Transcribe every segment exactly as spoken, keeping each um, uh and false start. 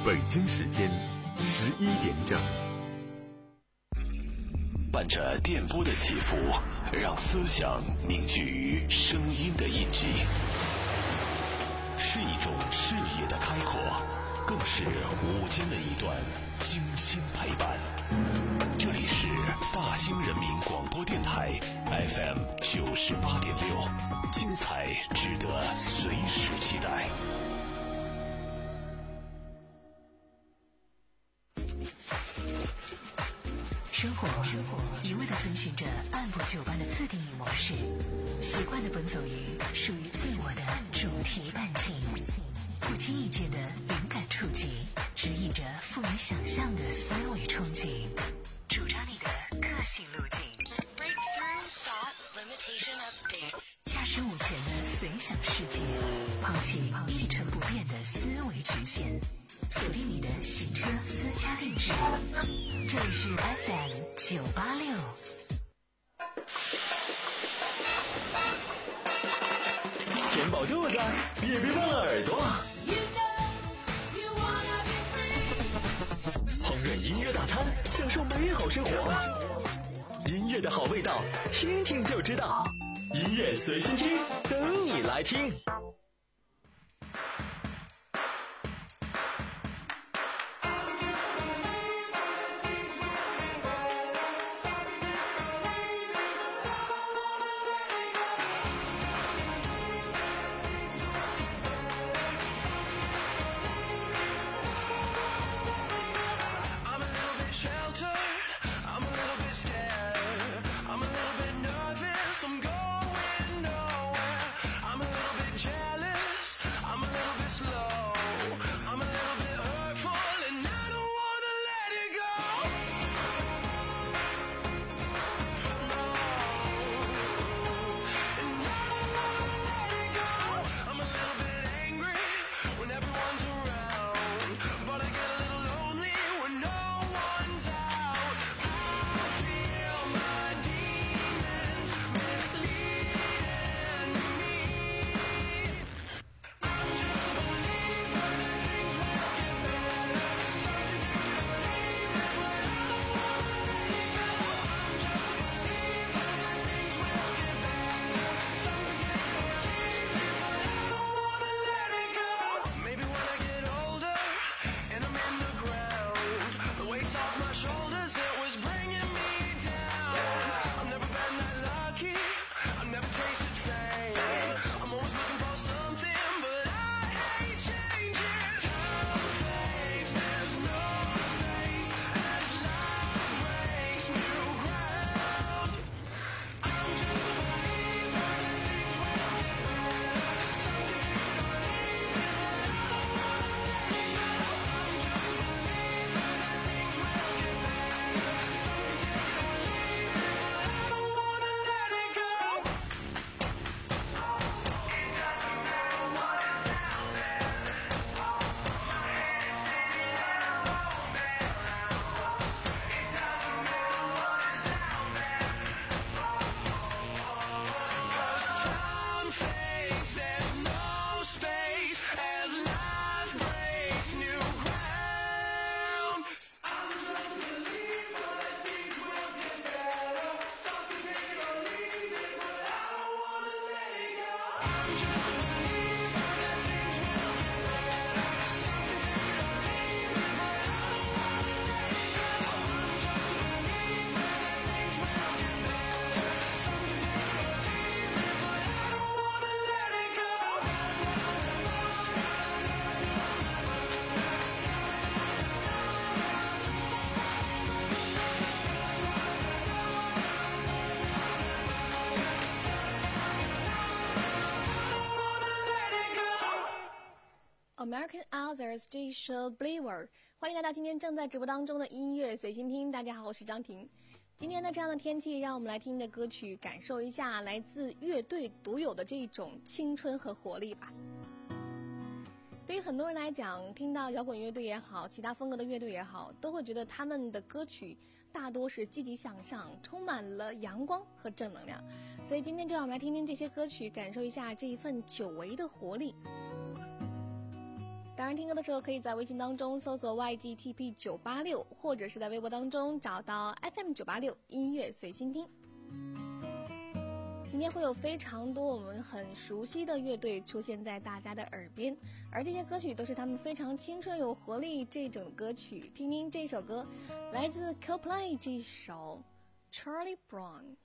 北京时间十一点整。 伴着电波的起伏，让思想凝聚于声音的印记，是一种视野的开阔，更是午间的一段精心陪伴。这里是大兴人民广播电台 F M 九十八点六，精彩值得随时期待。 生活一味地遵循着按部就班的自定义模式，习惯地奔走于属于自我的主题伴情，不经意间的灵感触及，指引着富于想象的思维憧憬，主张你的个性路径。Breakthrough Thought Limitation Update， 驾驶午前的随想世界，抛弃一成不变的思维局限，锁定你的行车私家定制。这里是 F M 九八六。 填饱肚子，也别忘了耳朵。烹饪音乐大餐，享受美好生活。音乐的好味道，听听就知道。音乐随心听，等你来听。 American Others 这一首 Believer， 欢迎来到今天正在直播当中的音乐随心听。大家好，我是张婷。今天呢，这样的天气，让我们来听的歌曲，感受一下来自乐队独有的这种青春和活力吧。对于很多人来讲，听到摇滚乐队也好，其他风格的乐队也好，都会觉得他们的歌曲大多是积极向上，充满了阳光和正能量。所以今天就让我们来听听这些歌曲，感受一下这一份久违的活力。 当然，听歌的时候可以在微信当中搜索 Y G T P 九八六，或者是在微博当中找到 F M 九八六音乐随心听。今天会有非常多我们很熟悉的乐队出现在大家的耳边，而这些歌曲都是他们非常青春有活力这种歌曲。听听这首歌，来自 Coldplay 这首 Charlie Brown。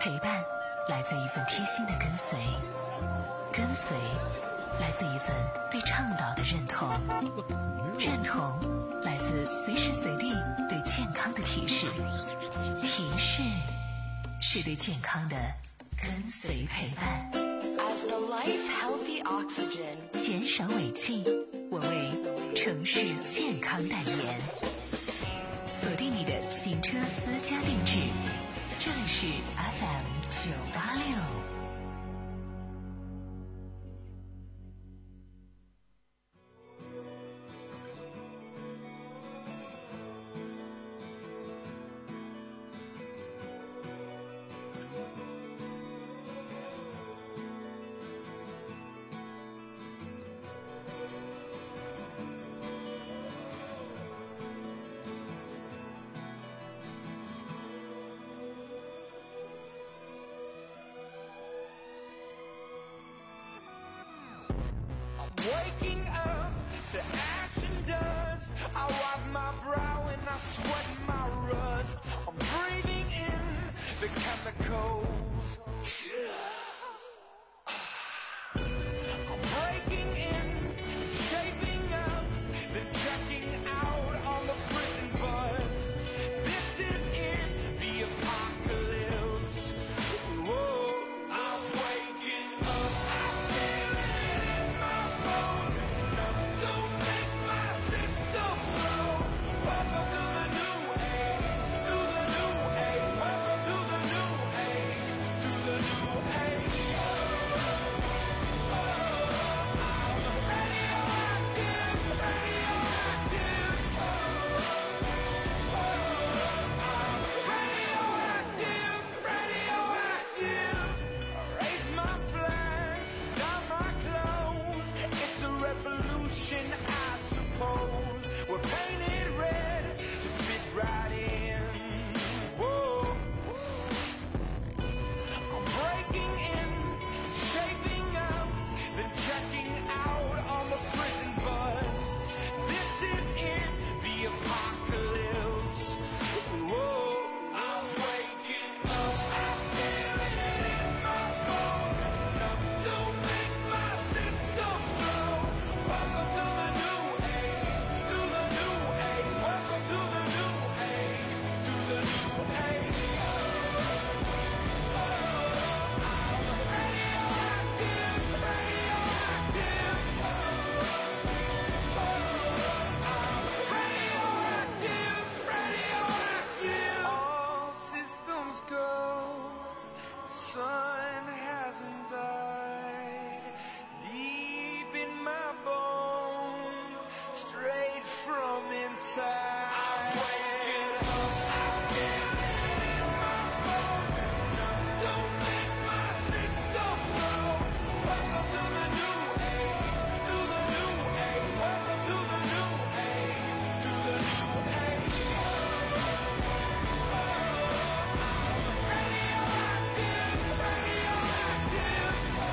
陪伴来自一份贴心的跟随，跟随来自一份对倡导的认同，认同来自随时随地对健康的提示，提示是对健康的跟随陪伴。 As the life healthy oxygen， 减少尾气，我为城市健康代言。锁定你的行车私家定制，这里是 F M 九八六。 Waking up to action dust. I wipe my brow and I sweat my rust. I'm breathing in the chemicals. I'm breaking in, shaping up, then checking out on the prison bus. This is it, the apocalypse. Whoa, I'm waking up. I feel it in my bones. Don't make my system blow. Welcome to the new age, to the new age. Welcome to the new age, to the new age. I suppose we're painted red to fit right in. Whoa, I'm breaking in, shaping up, then checking out on the prison bus. This is it, the apocalypse. Whoa, I'm waking up. I feel it in my bones. Don't make my system blow. Welcome to the new age, to the new age. Welcome to the new age, to the new age. I'm radioactive, radioactive. I'm radioactive, radioactive. All systems go. Sun hasn't died. Deep in my bones, straight from inside. I'm waking up. I feel it in my bones. Don't make my system blow. Welcome to the new age, to the new age. Welcome to the new age, to the new age. Radioactive, radioactive.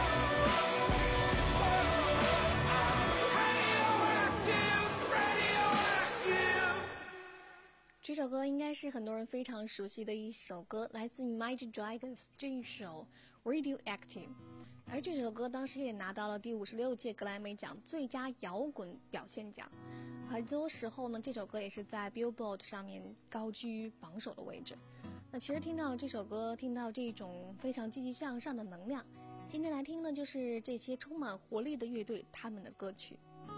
Radioactive, radioactive. 这首歌应该是很多人非常熟悉的一首歌，来自 Imagine Dragons 这一首 Radioactive。而这首歌当时也拿到了第五十六届格莱美奖最佳摇滚表现奖。很多时候呢，这首歌也是在 Billboard 上面高居榜首的位置。那其实听到这首歌，听到这种非常积极向上的能量，今天来听的就是这些充满活力的乐队他们的歌曲。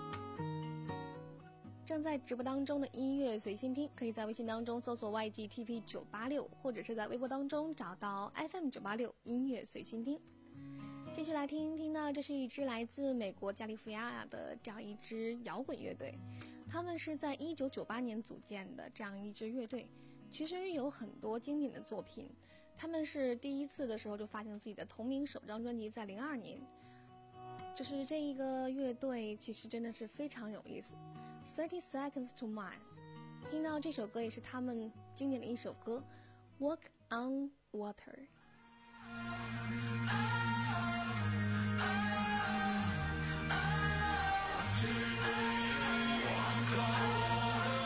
正在直播当中的音乐随心听，可以在微信当中搜索 Y G T P 九八六，或者是在微博当中找到 F M 九八六音乐随心听。继续来听，听到这是一支来自美国加利福尼亚的这样一支摇滚乐队，他们是在一九九八年组建的这样一支乐队，其实有很多经典的作品。他们是第一次的时候就发行自己的同名首张专辑，在零二年。就是这一个乐队其实真的是非常有意思。Thirty Seconds to Mars， 听到这首歌也是他们经典的一首歌 Walk on Water。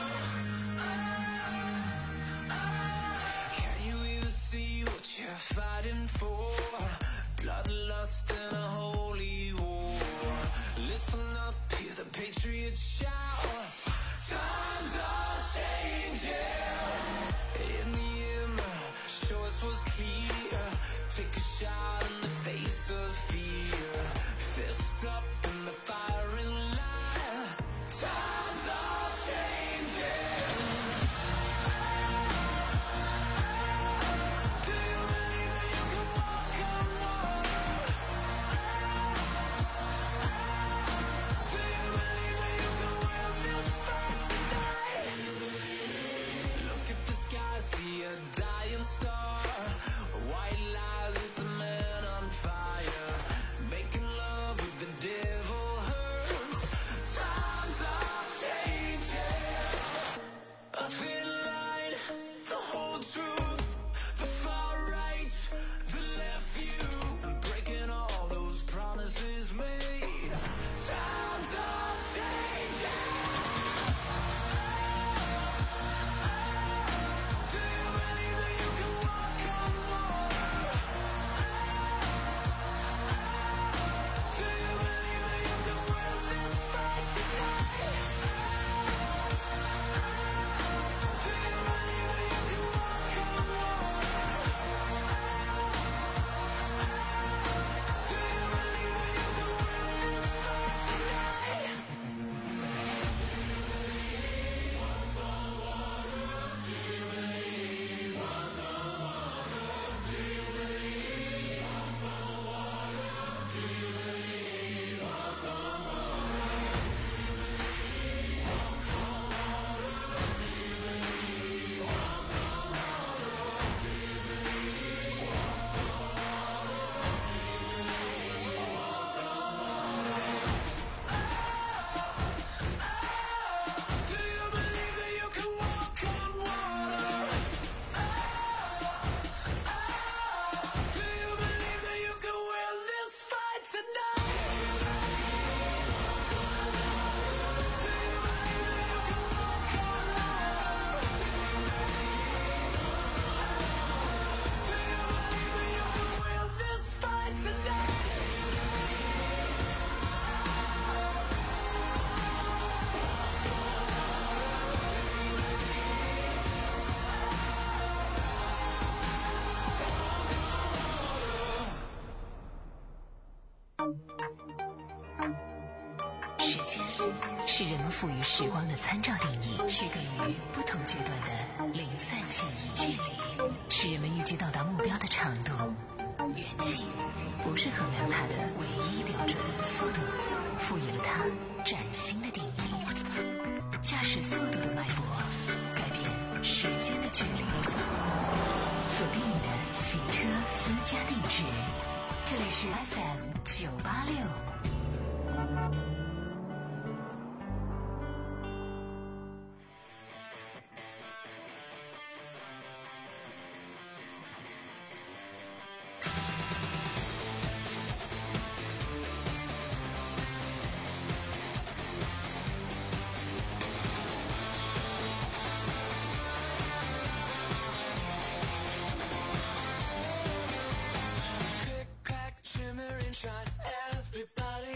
Can you even see what you're fighting fighting for bloodlust and a holy war. Listen up, hear the patriots shout. Times are changing. In the end, choice was clear. Take a shot in the face of fear. Fist up in the firing line. Times are changing. Do you believe that you can walk on water? Do you believe that you can win this fight tonight? Look at the sky, see a dying star. White lies, it's a man on fire. Making love with the devil hurts. Times are changing. A thin line, the whole truth. The far right, the left view. Breaking all those promises made. Times are changing. Do you believe that you can walk on water? Do you believe that you can win this fight tonight? Do you believe that you can walk on water? Do you believe that you can win this fight tonight? Do you believe that you can walk on water? Do you believe that you can win this fight tonight? Do you believe that you can walk on water? Do you believe that you can win this fight tonight? 时间是人们赋予时光的参照定义，区隔于不同阶段的零散记忆。距离是人们预计到达目标的长度，远近不是衡量它的唯一标准。速度赋予了它崭新的定义。驾驶速度的脉搏，改变时间的距离。锁定你的行车私家定制，这里是 F M 九八六。 Click, clack, shimmer and shine. Everybody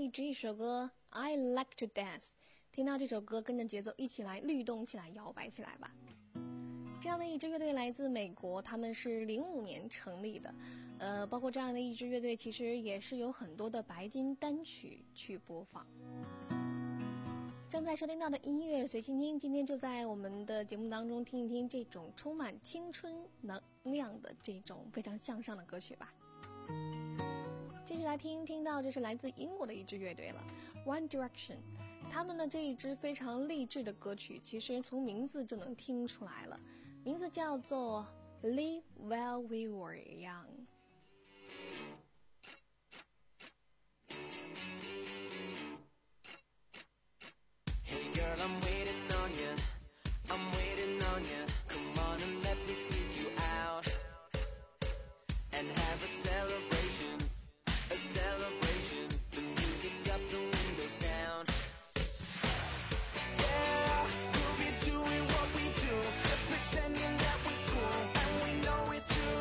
一支一首歌 I Like to Dance， 听到这首歌跟着节奏一起来律动起来，摇摆起来吧。这样的一支乐队来自美国，他们是零五年成立的，呃，包括这样的一支乐队其实也是有很多的白金单曲去播放。正在收听到的音乐随心听，今天就在我们的节目当中听一听这种充满青春能量的这种非常向上的歌曲吧。继续来听，听到这是来自英国的一支乐队了 One Direction， 他们的这一支非常励志的歌曲其实从名字就能听出来了，名字叫做 Live While We Were Young。 Girl, I'm waiting on you, I'm waiting on you. Come on and let me sneak you out and have a celebration, a celebration. The music up, the windows down. Yeah, we'll be doing what we do, just pretending that we're cool, and we know it too.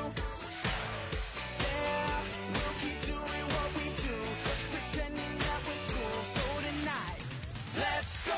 Yeah, we'll keep doing what we do, just pretending that we're cool. So tonight, let's go.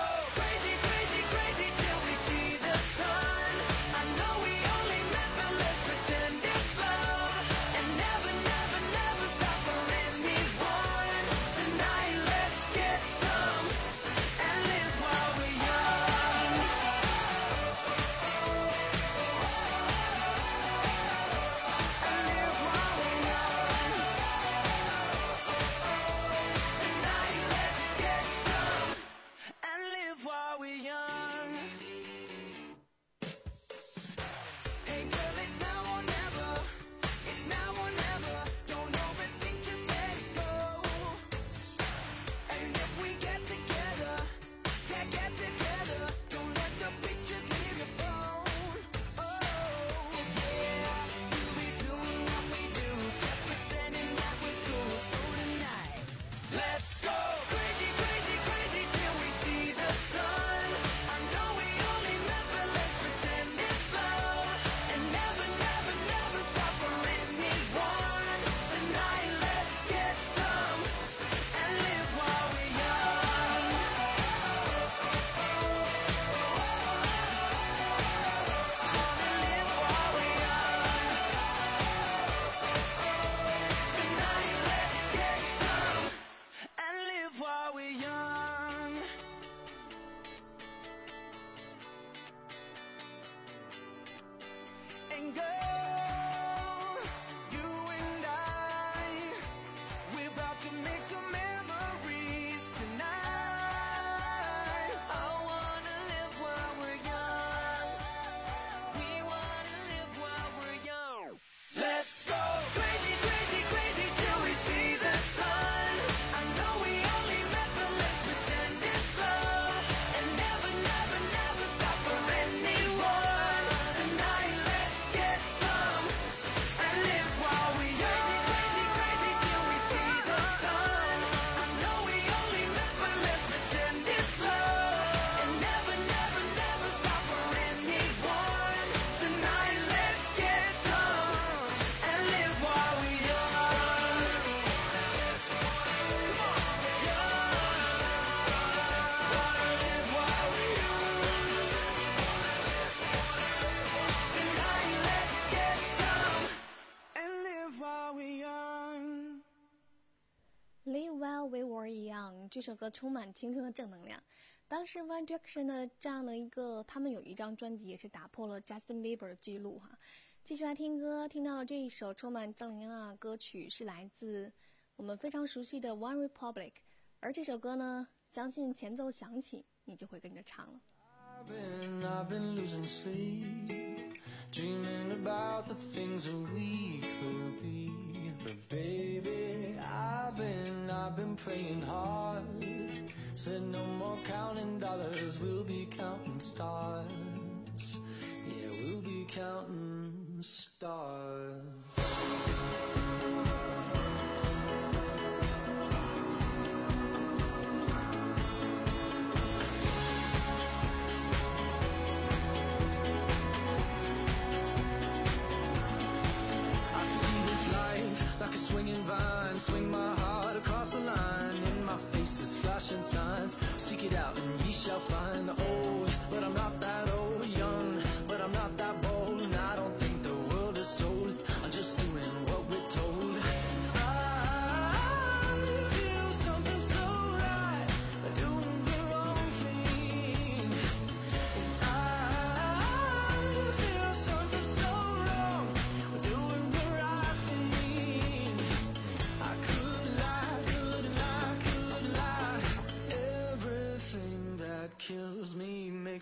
And girl, you and I, we're about to make some memories tonight. I wanna live while we're young. We wanna live while we're young. Let's go crazy, crazy, crazy till we see the sun. I know we only met, but let's pretend it's love, and never, never, never stop for anyone. Tonight, let's get some and live while we young. Crazy, crazy, crazy till we see the sun. I know we only met, but let's pretend it's love, and never, never, never stop for anyone. Tonight, let's get some and live while we young. Come on, young. Wanna live while we young. Tonight, let's get some and live while we young. Live While We Were Young 这首歌充满青春和正能量。当时 One Direction 的这样的一个，他们有一张专辑也是打破了 Justin Bieber 的记录哈。继续来听歌，听到的这一首充满正能量的歌曲是来自我们非常熟悉的 One Republic， 而这首歌呢，相信前奏响起，你就会跟着唱了。 I've been, I've been losing sleep, dreaming about the things that we could be. But baby, I've been, I've been praying hard. Said no more counting dollars, we'll be counting stars. Yeah, we'll be counting stars. I see this life like a swinging vine, swing my heart across the line. In my face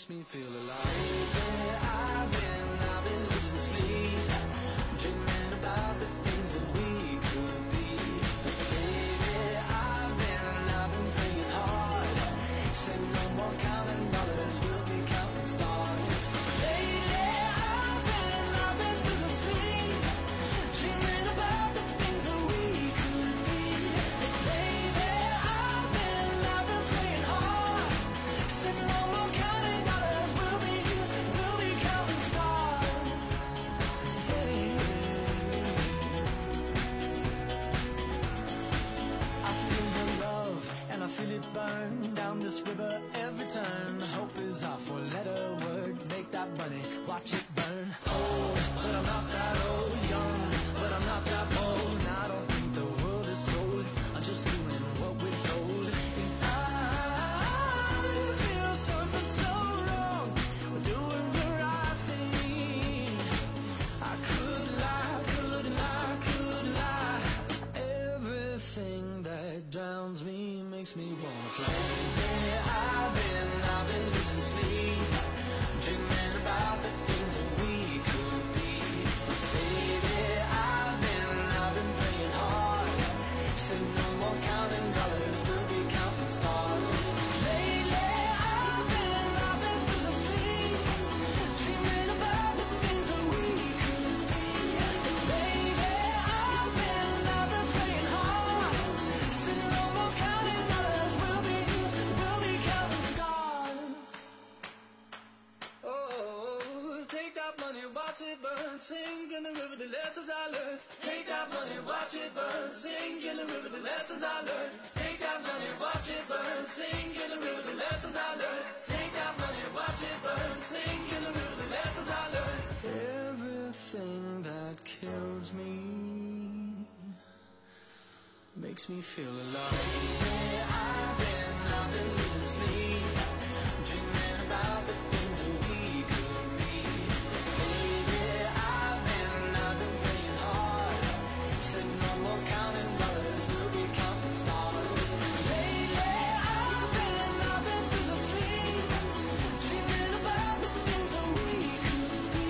makes me feel alive. Baby, I've been, I've been losing sleep, dreaming about the things that we could be. Baby, I've been, I've been praying hard, said no more counting dollars, we'll be counting stars. Lately, I've been, I've been losing sleep, dreaming about the things that we could be. Baby, I've been, I've been praying hard, said no more counting dollars, we'll be, we'll be counting stars. Baby, I feel the love and I feel it burn down this river every turn. Hope is our four-letter word. Make that money, watch it burn. Old, but I'm not that old. Young, but I'm not that bold. And I don't think the world is sold. I'm just doing what we're told. And I feel something so wrong. We're doing the right thing. I could lie, could lie, could lie. Everything that drowns me makes me wanna fly. Yeah, I've been, I've been losing sleep, dreaming about the things that we could be. Baby, I've been, I've been praying hard, said no more counting dollars, we'll be counting stars. Lately, I've been, I've been losing sleep, dreaming about the things that we could be. Baby, I've been, I've been praying hard, said no more counting dollars, we'll be, we'll be counting stars. Oh, take that money, watch it burn, sing in the river the lessons I learned. Take that money, watch it burn, sing in the river the lessons I learned. Take that money, watch it burn, sing in the river the lessons I learned. Take that money, watch it burn, sing in the river the lessons I learned. Everything that kills me makes me feel alive. Yeah, I've been, I've been losing sleep, dreaming about the things that we could be. Baby, I've been, I've been praying hard, said no more counting dollars, we'll be counting stars. Lately, I've been, I've been losing sleep, dreaming about the things that we could be.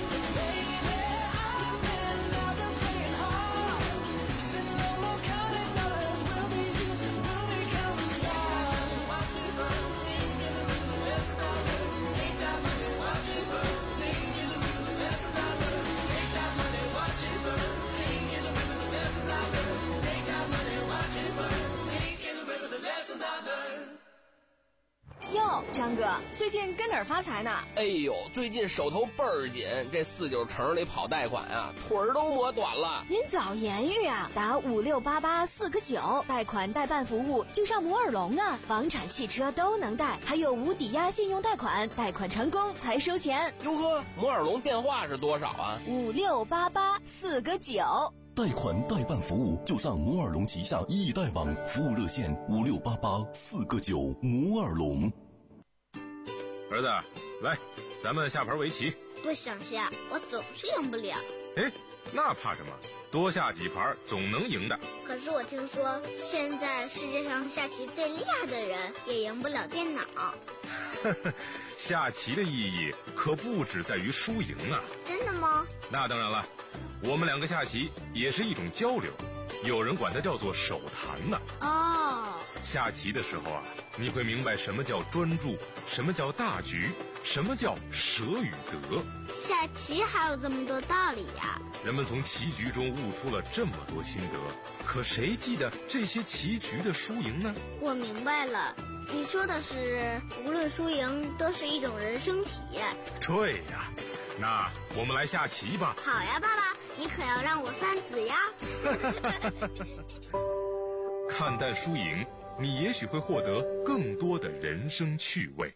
Baby, I've been, I've been praying hard, said no more counting dollars, we'll be, we'll be counting stars. Watch it burn, sing in the river the lessons I learned. Take that money, watch it burn, sing in the river the lessons I learned. Take that money, watch it burn, sing in the river the lessons I learned. Take that money, watch it burn, sing in the river the lessons I learned. 哟，张哥，最近跟哪儿发财呢？ 哎呦，最近手头倍儿紧，这四九城里跑贷款啊，腿儿都磨短了。 您早言语啊，打五六八八四个九，贷款代办服务就上摩尔龙啊，房产、汽车都能贷，还有无抵押信用贷款，贷款成功才收钱。 哟呵，摩尔龙电话是多少啊？ 五六八八四个九。 贷款代办服务就上摩尔龙旗下易贷网服务热线五六八八四个九摩尔龙。 儿子，来，咱们下盘围棋。 不想下，我总是赢不了。 哎，那怕什么？多下几盘总能赢的。 可是我听说，现在世界上下棋最厉害的人也赢不了电脑。 下棋的意义可不只在于输赢啊。 真的吗？ 那当然了，我们两个下棋也是一种交流，有人管它叫做手谈呢。 哦， 下棋的时候啊，你会明白什么叫专注，什么叫大局，什么叫舍与得。 下棋还有这么多道理呀！ 人们从棋局中悟出了这么多心得，可谁记得这些棋局的输赢呢？ 我明白了，你说的是无论输赢都是一种人生体验。 对呀，那我们来下棋吧。 好呀，爸爸，你可要让我三子呀。 看淡输赢，你也许会获得更多的人生趣味。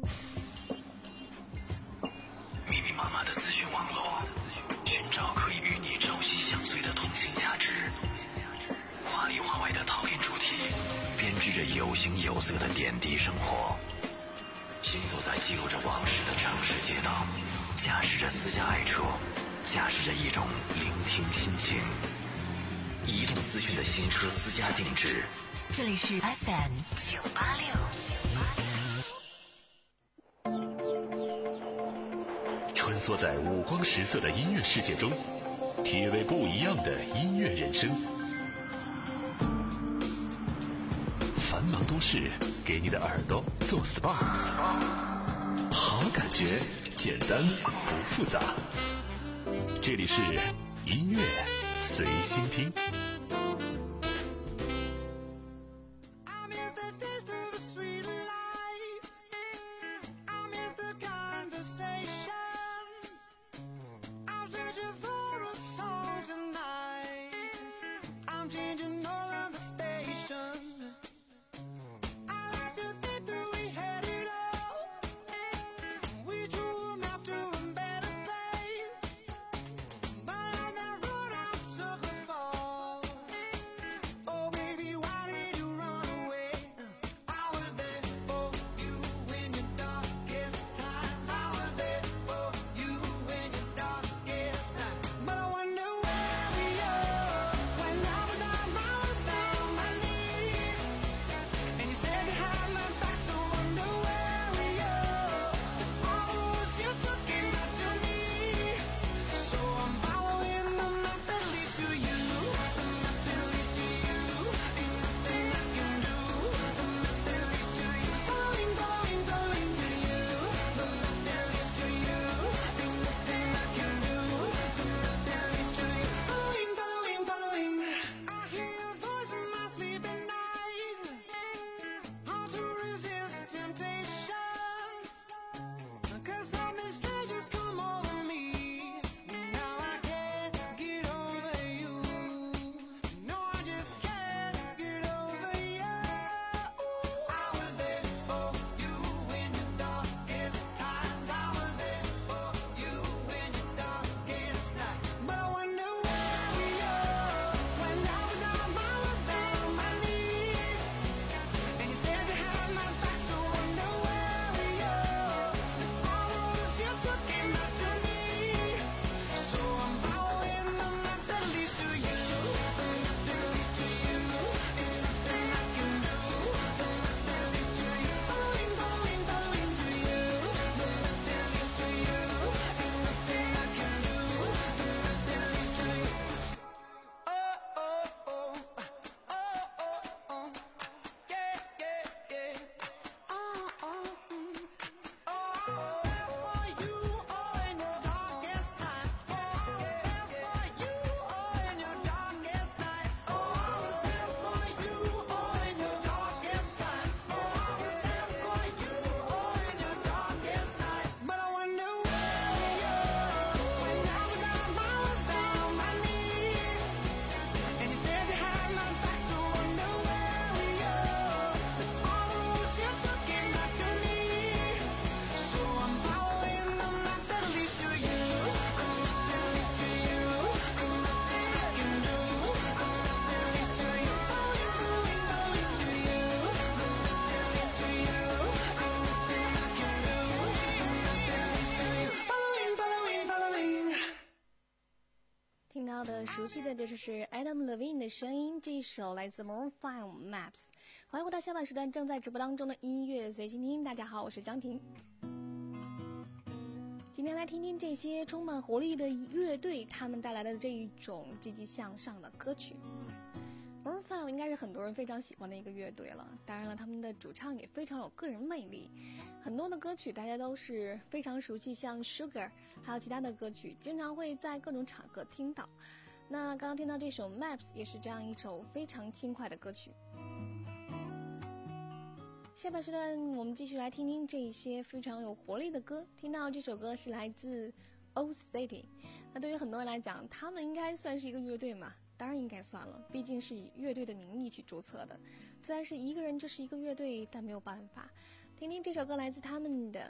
密密麻麻的资讯网络，寻找可以与你朝夕相随的同性价值，华里华外的讨厌主题，编织着有形有色的点滴生活。行走在记录着往事的城市街道，驾驶着私家爱车，驾驶着一种聆听心情。移动资讯的新车私家定制， 这里是 F M 九八六。 穿梭在五光十色的音乐世界中，体味不一样的音乐人生。繁忙都市给你的耳朵做 S P A， 好感觉简单不复杂。这里是音乐随心听。 的熟悉的就是 Adam Levine 的声音，这一首来自 Maroon 五 Maps。欢迎回到下半时段正在直播当中的音乐随心听，大家好，我是张婷。今天来听听这些充满活力的乐队他们带来的这一种积极向上的歌曲。Maroon 五应该是很多人非常喜欢的一个乐队了，当然了，他们的主唱也非常有个人魅力，很多的歌曲大家都是非常熟悉，像 Sugar 还有其他的歌曲经常会在各种场合听到。那刚刚听到这首 Maps 也是这样一首非常轻快的歌曲。下半时段我们继续来听听这些非常有活力的歌。听到这首歌是来自 Old City， 那对于很多人来讲，他们应该算是一个乐队嘛？当然应该算了，毕竟是以乐队的名义去注册的。虽然是一个人就是一个乐队，但没有办法。听听这首歌来自他们的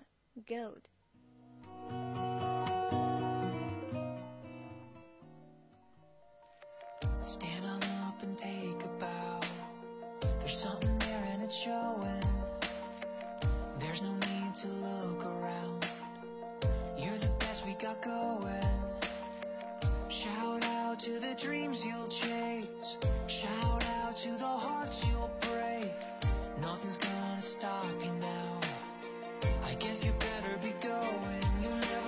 Gold。Stand on up and take a bow. There's something there and it's showing. There's no need to look around. You're the best we got going. Shout out to the dreams you'll chase. Shout out to the hearts you'll break. Nothing's gonna stop you now. I guess you better be going. You'll never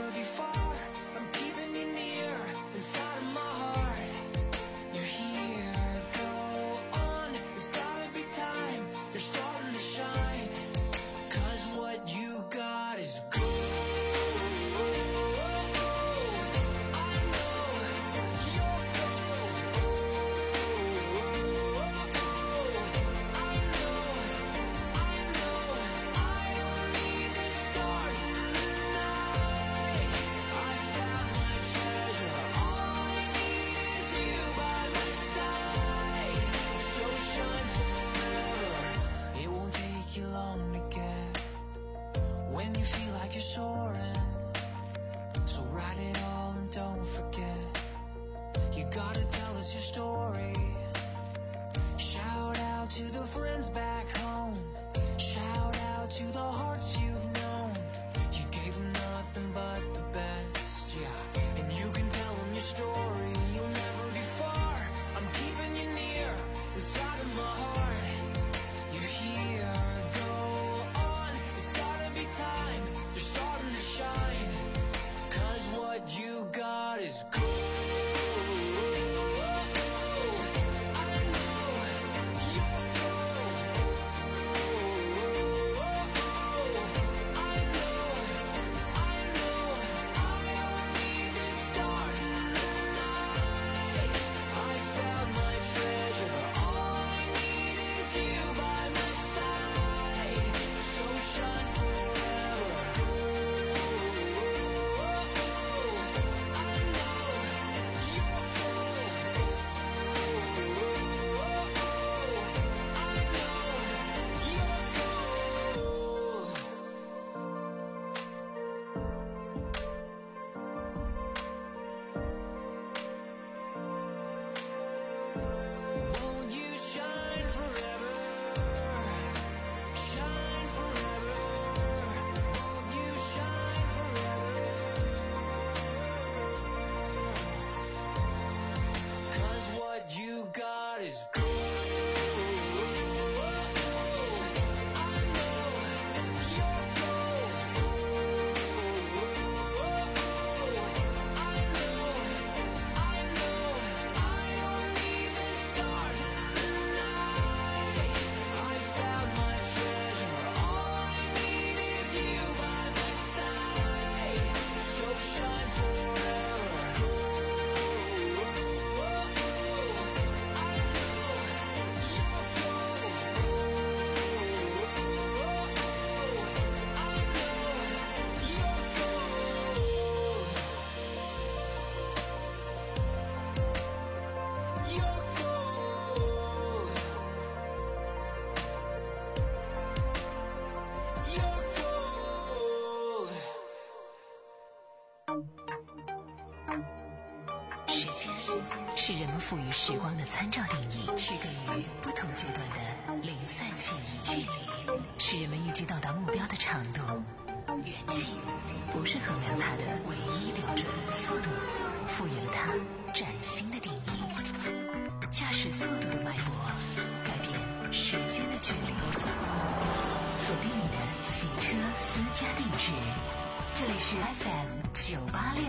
时间是人们赋予时光的参照定义，区隔于不同阶段的零散记忆。距离是人们预计到达目标的长度，远近不是衡量它的唯一标准。速度赋予了它崭新的定义，驾驶速度的脉搏改变时间的距离。锁定你的洗车私家定制，这里是 F M 九八六。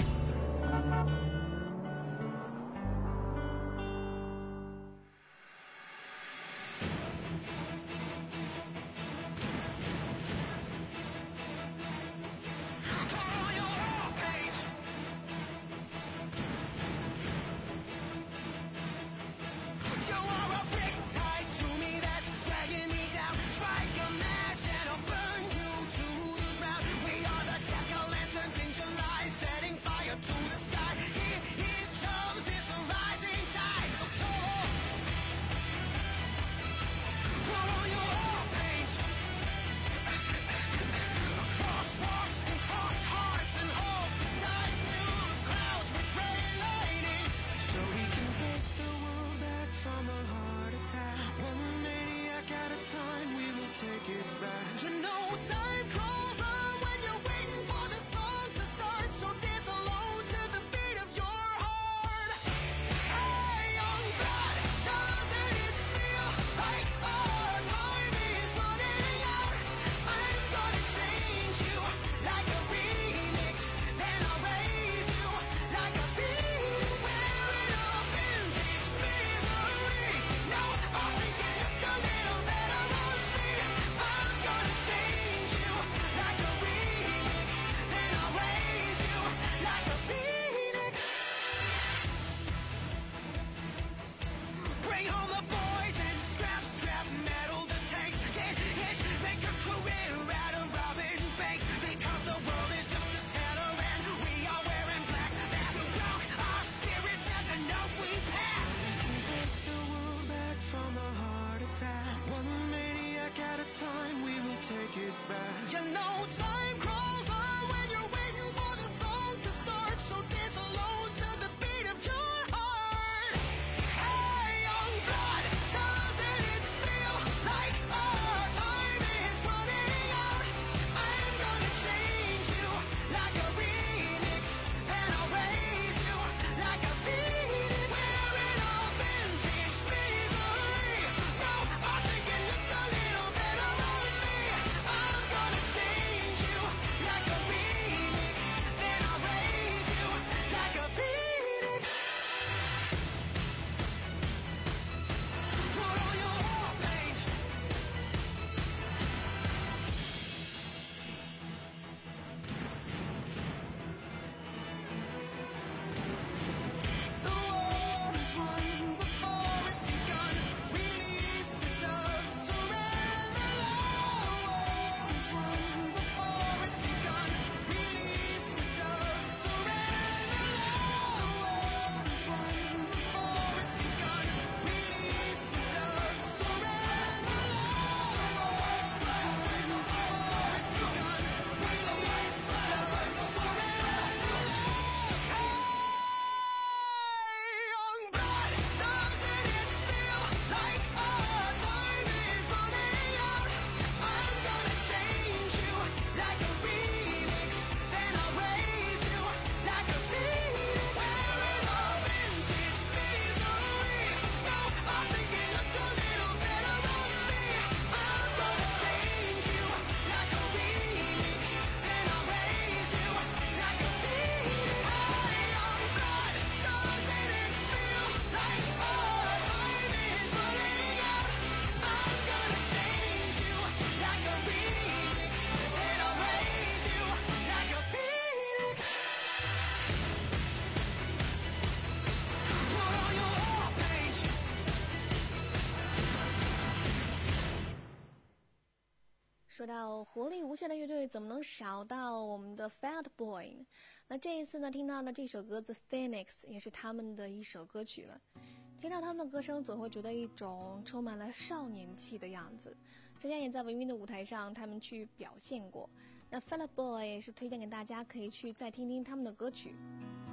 说到活力无限的乐队，怎么能少到我们的 Fat Boy 呢？那这一次呢，听到的这首歌《The Phoenix》也是他们的一首歌曲了。听到他们的歌声，总会觉得一种充满了少年气的样子。之前也在文明的舞台上，他们去表现过。那 Fat Boy 也是推荐给大家，可以去再听听他们的歌曲。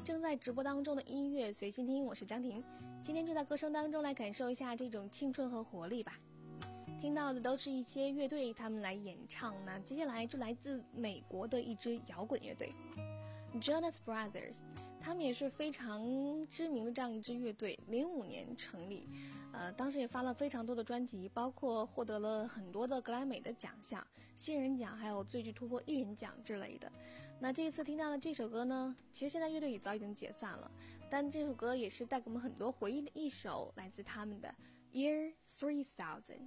正在直播当中的音乐随心听，我是张婷。今天就在歌声当中来感受一下这种青春和活力吧。听到的都是一些乐队他们来演唱，那接下来就来自美国的一支摇滚乐队 Jonas Brothers， 他们也是非常知名的这样一支乐队，零五年成立，呃，当时也发了非常多的专辑，包括获得了很多的格莱美的奖项，新人奖还有最具突破艺人奖之类的。那这一次听到的这首歌呢，其实现在乐队也早已经解散了，但这首歌也是带给我们很多回忆的一首，来自他们的 Year three thousand。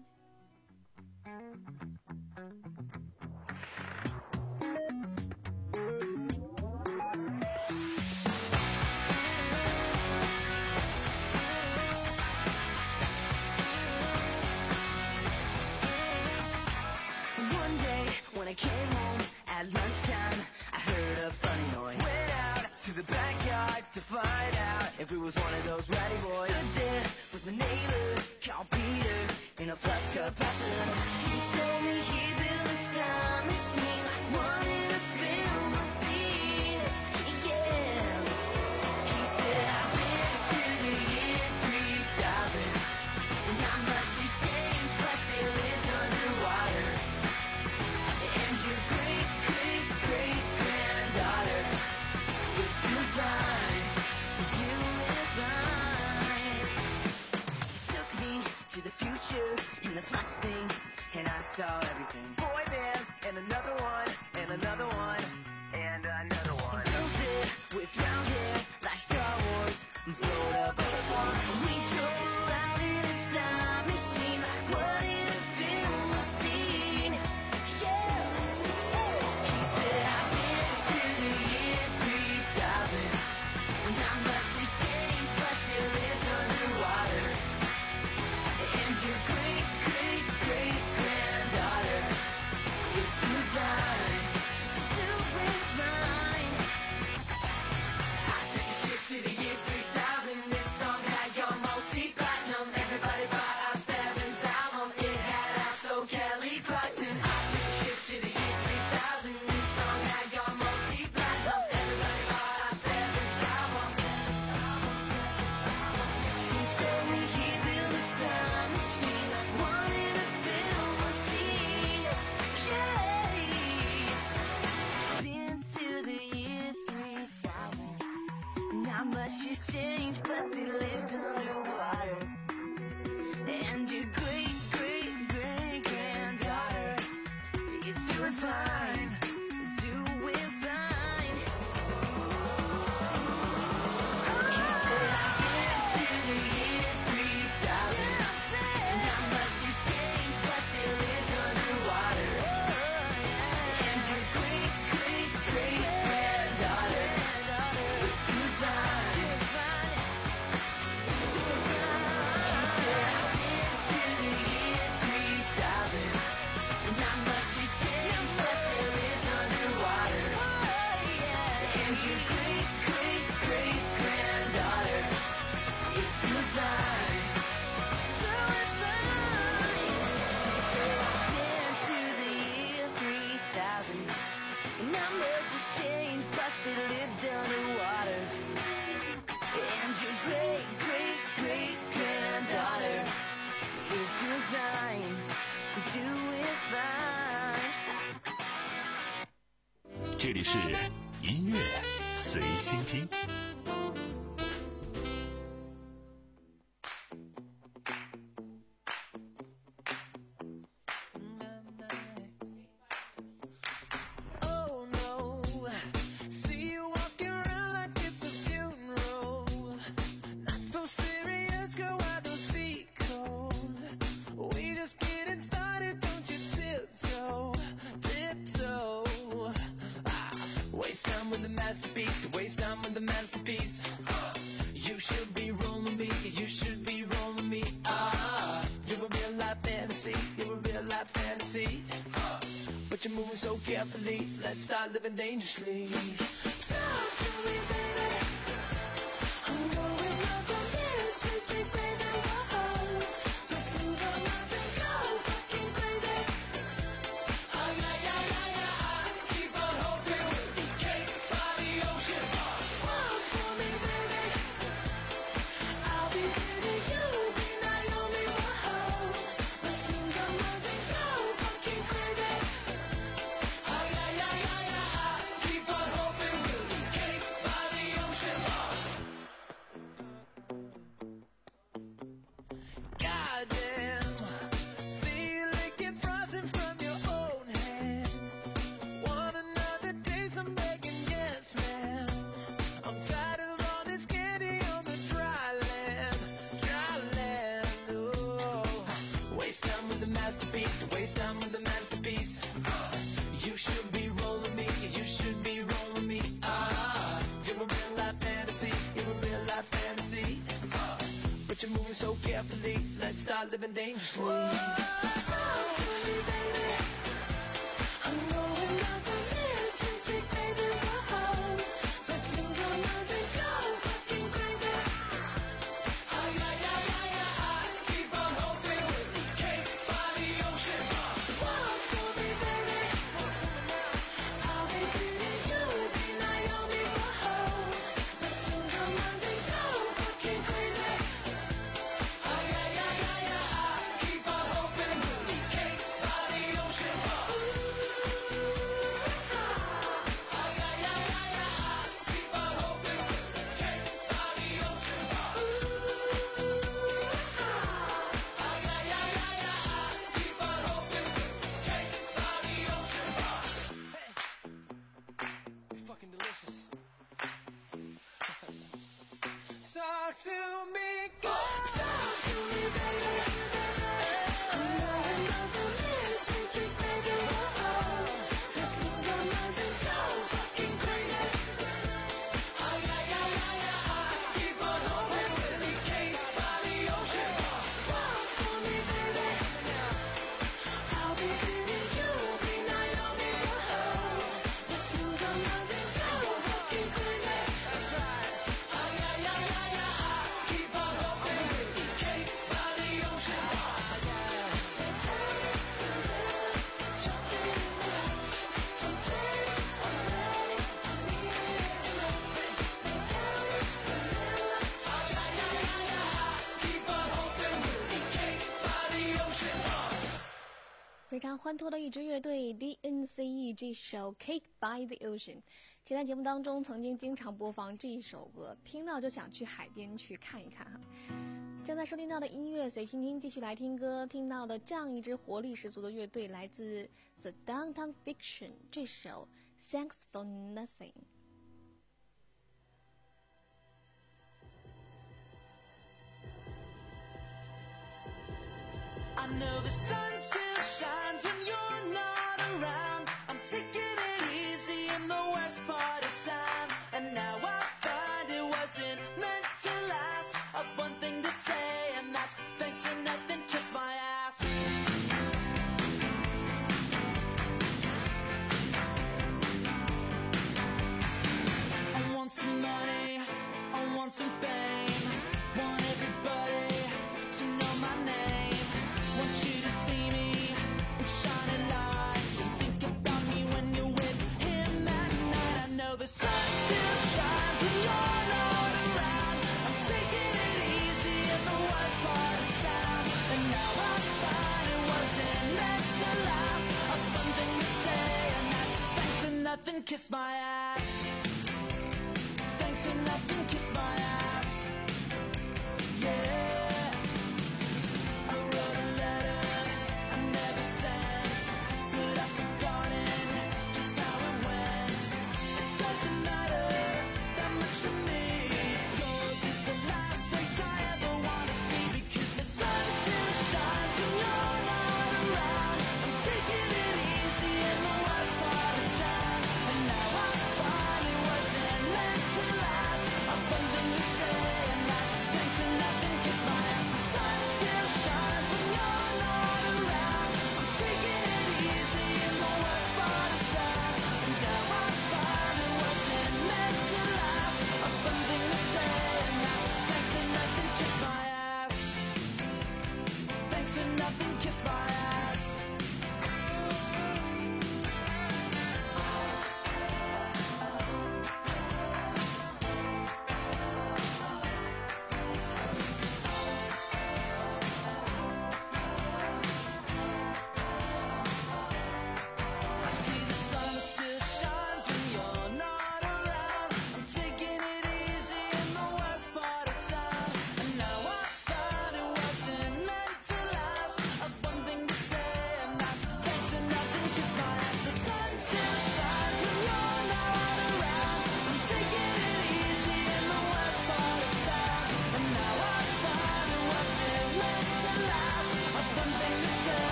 When I came home at lunchtime, I heard a funny noise. Went out to the backyard to find out if it was one of those ratty boys. Stood there with my neighbor, called Peter, in a flux capacitor. He told me he built a time machine, wanted to film a scene. Yeah. He said, I've been to the year three thousand. Not much has changed, but they lived underwater. And your great, great, great granddaughter is doing fine, doing fine. He took me to the future in the flux thing, and I saw everything. Boy bands, and another one, and another one, and another one. And girls there with round hair like Star Wars, and float a butterfly. We drove around in a time machine, like what in a film I've seen. Yeah. He said, I've been to the year three thousand. Not much has changed, but they lived underwater. And your great, great, great granddaughter is doing fine, doing fine. I took a ship to the year three thousand. This song had gone multi-platinum. Everybody bought our seventh album. It had out so Kelly Clarkson. I took a ship to the year three thousand. This song had gone multi-platinum. Everybody bought our seventh album. He told me he built a time machine, wanted to film a scene. Yeah. Been to the year three thousand. Not much has changed, but they lived underwater. And your great, great, great granddaughter is doing fine, doing fine. He said, I've been to the year three thousand. Not much has changed, but they lived underwater. And your great, great, great granddaughter is doing fine. He said, I've been to the year three thousand. Not much has changed, but they lived underwater. And your great, great, great granddaughter is doing fine, doing fine. He said, I've been to the year three thousand. Not much has changed, but they lived underwater. And your great, great, great granddaughter is doing fine, doing fine. 这里是音乐随心听。 Oh no, see you walking around like it's a funeral. Not so serious, girl, why those feet cold? We just getting started, don't you tiptoe, tiptoe. Ah, waste time with the masterpiece, to waste time with the masterpiece. You should be rolling me, you should be rolling me. Ah, you're a real life fantasy, you're a real life fantasy. But you're moving so carefully, let's start living dangerously. Talk to me, baby. I'm going up on this, sweet, sweet baby. Whoa. Let's move on out and go fucking crazy. Oh yeah, yeah, yeah, yeah. Keep on hoping we'll be cake by the ocean. One for athlete. Let's start living dangerously. Whoa, talk to me, baby. I'm going up on this and take baby, whoa. Let's lose our minds and go fucking crazy. Oh yeah, yeah, yeah, yeah. I keep on hoping we'll be cake by the ocean. Walk for me, baby. I'll be beating you, be Naomi, whoa. Let's lose our minds and go fucking crazy. Oh yeah, yeah, yeah, yeah. I keep on hoping we'll be cake by the ocean. Oh yeah, yeah, yeah, yeah. I keep on hoping we'll be cake by the ocean. Oh yeah, yeah, yeah, yeah. I keep on hoping we'll be cake by the ocean. Hey, you're fucking delicious. Talk to me, girl. Talk to me, baby. I'm going up on this and take baby, whoa. Let's lose our minds and go fucking crazy. Oh yeah, yeah, yeah, yeah. I keep on hoping we'll be cake by the ocean. Walk for me, baby. I'll be beating you, be Naomi, whoa. Let's lose our minds and go fucking crazy. That's right. Oh yeah, yeah, yeah, yeah. I keep on hoping we'll be cake by the ocean. Keep on hoping we'll be cake by the ocean. 非常欢脱的一支乐队 D N C E 这首 Cake by the Ocean， 这在节目当中曾经经常播放这一首歌，听到就想去海边去看一看哈。正在收听到的音乐随心听，继续来听歌，听到的这样一支活力十足的乐队来自 The Downtown Fiction 这首 Thanks for Nothing。 I know the sun still shines when you're not around. I'm taking it easy in the worst part of time. And now I find it wasn't meant to last. I've one thing to say, and that's thanks for nothing, kiss my ass. I want some money, I want some fame, want everybody to know my name. Want you to see me in shining lights and think about me when you're with him at night. I know the sun still shines when you're not around. I'm taking it easy in the worst part of town. And now I find it wasn't meant to last. A fun thing to say, and that's thanks for nothing, kiss my ass. Thanks for nothing, kiss my ass. Yeah. I wrote a letter I never sent, but I've forgotten just how it went. It doesn't matter that much to me. Yours is the last face I ever want to see, because the sun still shines when you're not around. I'm taking it easy in the worst part of town. And now I find it wasn't meant to last. A fun thing to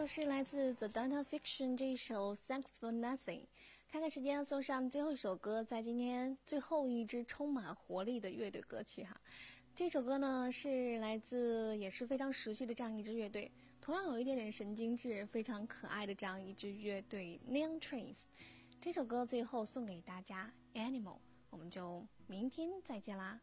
首是来自 The Data Fiction 这一首 Thanks for Nothing。看看时间，送上最后一首歌，在今天最后一支充满活力的乐队歌曲哈。这首歌呢是来自也是非常熟悉的这样一支乐队，同样有一点点神经质、非常可爱的这样一支乐队 Neon Trees。这首歌最后送给大家 Animal， 我们就明天再见啦。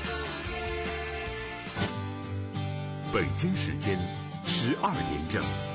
北京时间十二点整。